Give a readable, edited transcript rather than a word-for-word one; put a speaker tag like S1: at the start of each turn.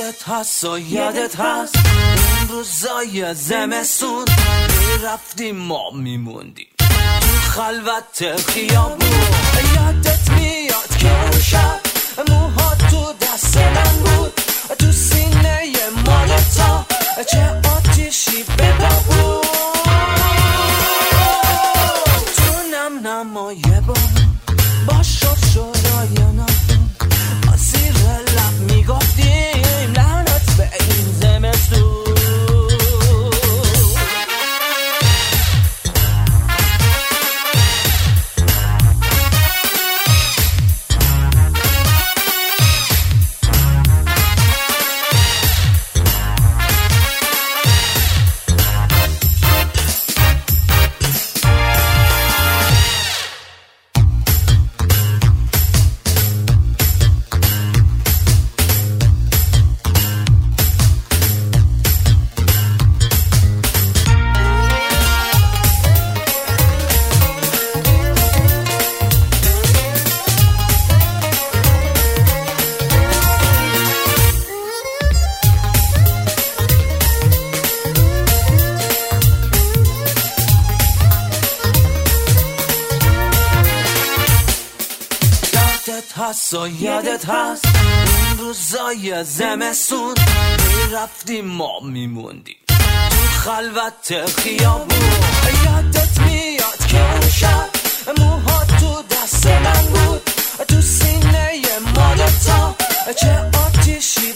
S1: یادت هست و یادت هست اون روزای زمستون میرفتیم ما میموندیم تو خلوت خیابون. یادت میاد که اون شب موها تو دست من بود، تو سینه مالتا چه آتیشی بدا بود. تو نم نمای بام با شرای نم زیر لب میگفتیم لعنت به این زمستون. هست و یادت هست اون روزای زمستون میرفتیم ما میموندیم تو خلوت خیابون. یادت میاد که اون شب موها تو دست من بود، تو سینه مالتا چه آتیشی